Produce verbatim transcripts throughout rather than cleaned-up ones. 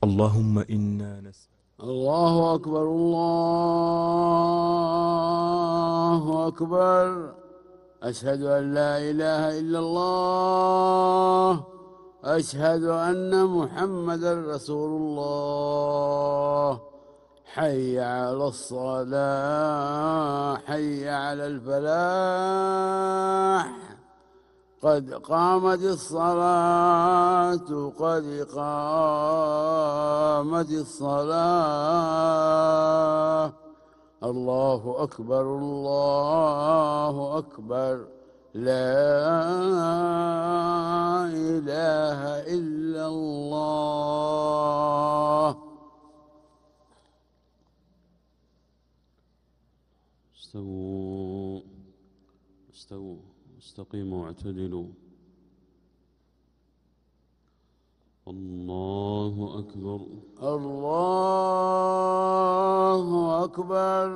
اللهم إنا نسأل. الله أكبر الله أكبر. أشهد أن لا إله إلا الله. أشهد أن محمدا رسول الله. حي على الصلاة، حي على الفلاح. قد قامت الصلاة، قد قامت الصلاة. الله أكبر الله أكبر. لا إله إلا الله. استووا استووا استقيموا واعتدلوا. الله أكبر الله أكبر.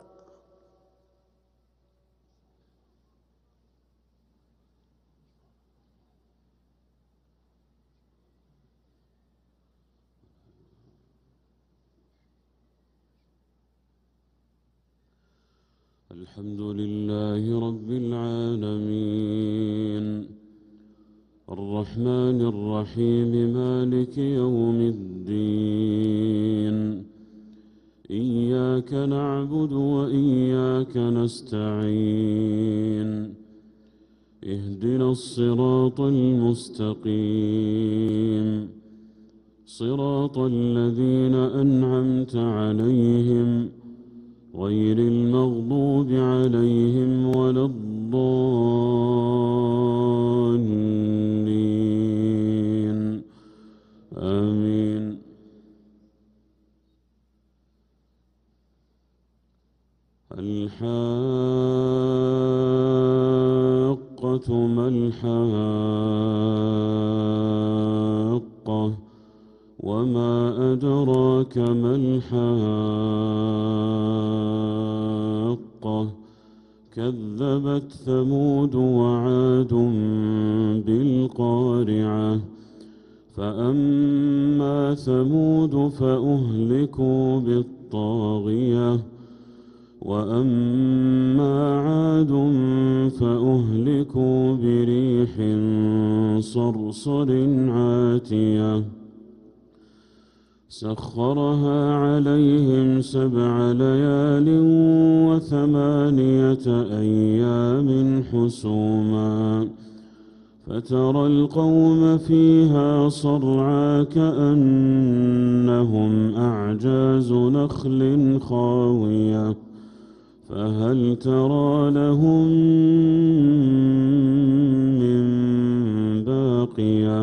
الحمد لله رب العالمين الرحمن الرحيم مالك يوم الدين. إياك نعبد وإياك نستعين. اهدنا الصراط المستقيم صراط الذين أنعمت عليهم غير المغضوب عليهم ولا الضالين آمين. الحاقة ما الحاقة وما أدراك ما الحاقة. كذبت ثمود وعاد بالقارعة. فأما ثمود فأهلكوا بالطاغية وأما عاد فأهلكوا بريح صرصر عاتية سخرها عليهم سبع ليال وثمانية أيام حسوما فترى القوم فيها صرعى كأنهم أعجاز نخل خاوية فهل ترى لهم من باقية.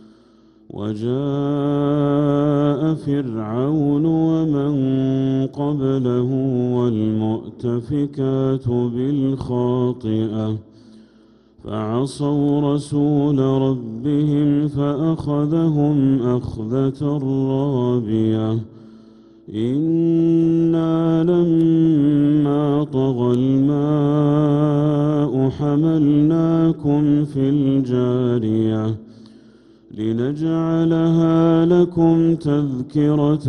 وجاء فرعون ومن قبله والمؤتفكات بالخاطئة فعصوا رسول ربهم فأخذهم أخذة رابية. إنا لما طغى الماء حملناكم في الجارية لنجعلها لكم تذكرة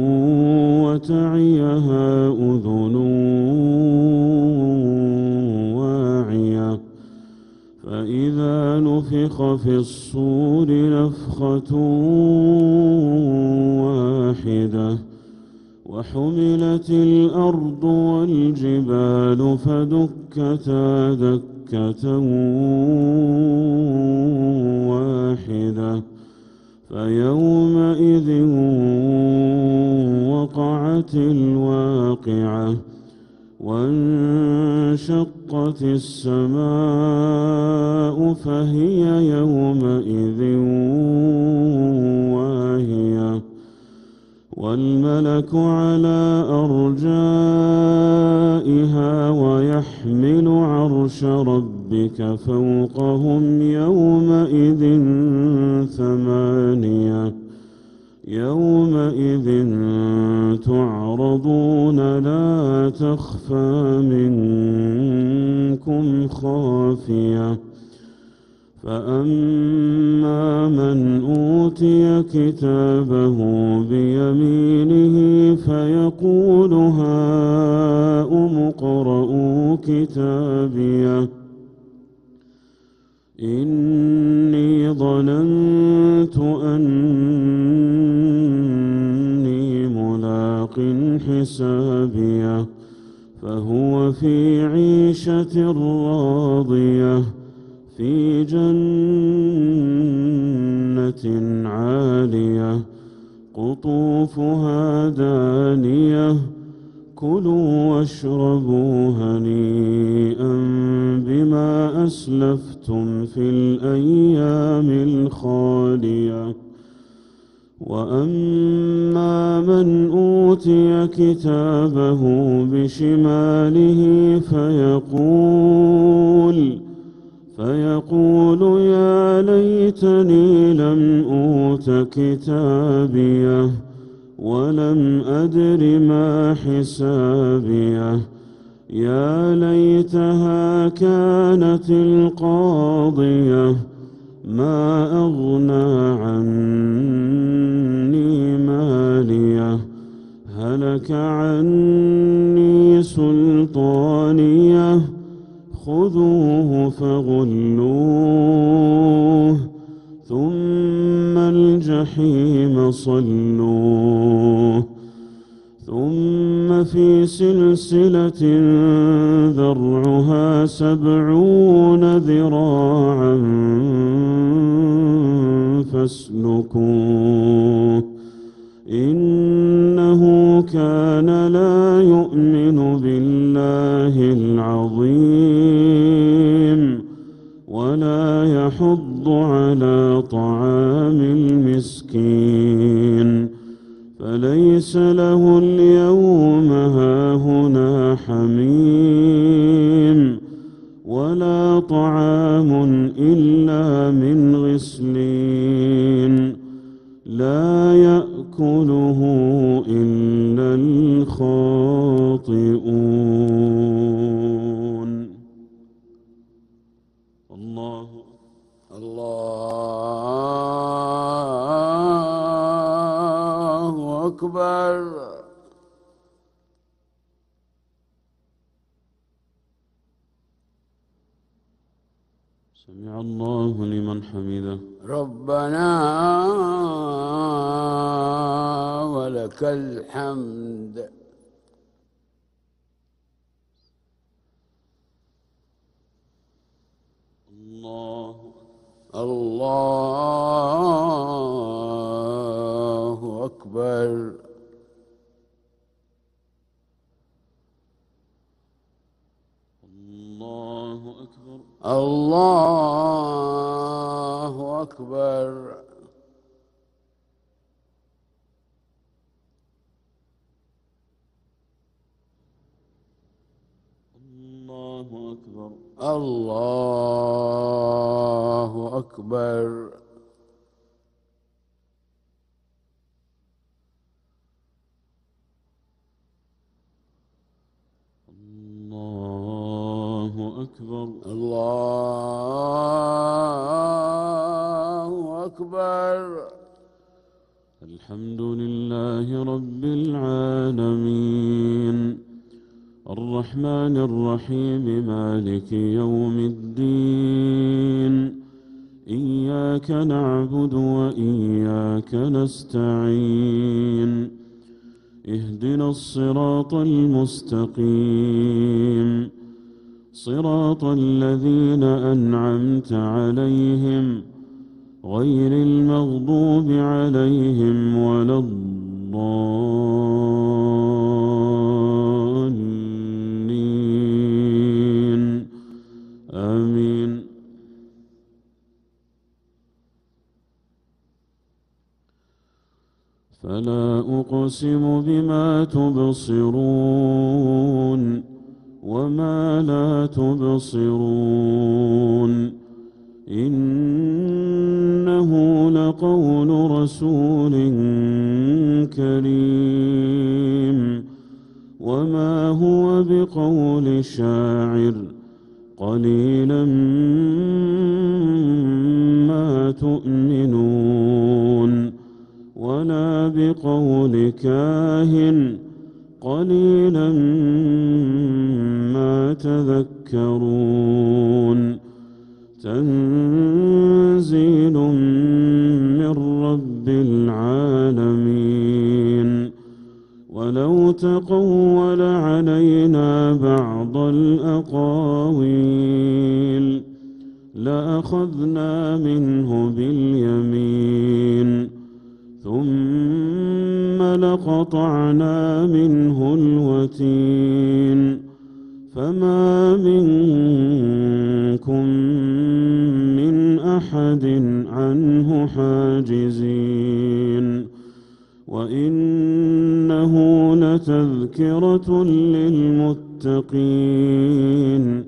وتعيها أذن واعية. فإذا نفخ في الصور نفخة واحدة وحملت الأرض والجبال فدكتا دكة واحدة فيومئذ وقعت الواقعة. وانشقت السماء فهي يومئذ واهية والملك على أرجائها ويحمل عرش ربك فوقهم يومئذ ثمانية يومئذ تعرضون لا تخفى منكم خافية. فأما من أوتي أوتي كتابه بيمينه فيقول هاؤم اقرءوا كتابيه إني ظننت أني ملاق حسابيه فهو في عيشة راضية في جنة عالية قطوفها دانية كلوا واشربوا هنيئا بما أسلفتم في الأيام الخالية وأما من أوتي كتابه بشماله فيقول فيقول يا ليتني لم أوت كتابيه ولم أدر ما حسابيه يا ليتها كانت القاضية ما أغنى عني ماليه هلك عني سلطانيه خذوه فغلوه ثم الجحيم صلوه ثم في سلسلة ذرعها سبعون ذراعا فاسلكوه إنه كان لا يؤمن بالله العظيم ولا يحض على طعام المسكين فليس له اليوم هاهنا حميم ولا طعام إلا من غسلين لا يأكله إلا الخاطئون الله الله أكبر. سمع الله لمن حمده ربنا ولك الحمد. الله الله أكبر. الله أكبر. الله أكبر. الله أكبر. الله أكبر. الله أكبر. الله أكبر. الحمد لله رب العالمين الرحمن الرحيم مالك يوم الدين إياك نعبد وإياك نستعين اهدنا الصراط المستقيم صراط الذين أنعمت عليهم غير المغضوب عليهم ولا الضالين آمين. فلا أقسم بما تبصرون وما لا تبصرون إنه لقول رسول كريم وما هو بقول شاعر قليلا ما تؤمنون بقول كاهن قليلا ما تذكرون تنزيل من رب العالمين ولو تقول علينا بعض الأقاويل لأخذنا منه باليمين ثم لقطعنا منه الوتين فما منكم من أحد عنه حاجزين وإنه لتذكرة للمتقين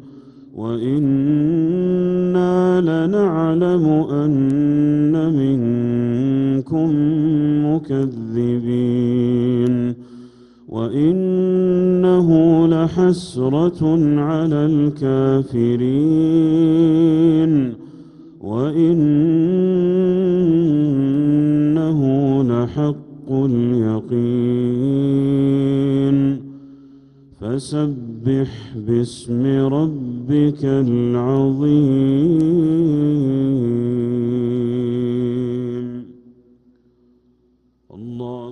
وإنا لنعلم أن منكم مكذبين وإنه لحسرة على الكافرين وإنه لحق اليقين فسبح باسم ربك العظيم. الله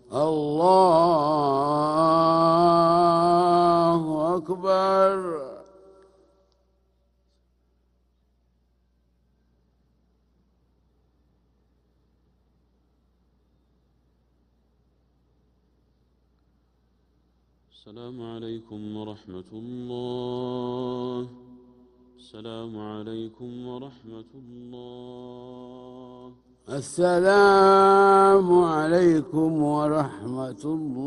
الله أكبر. السلام عليكم ورحمة الله. السلام عليكم ورحمة الله. السلام عليكم ورحمة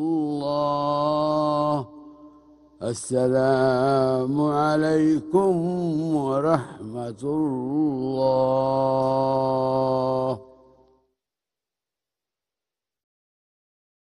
الله. السلام عليكم ورحمة الله.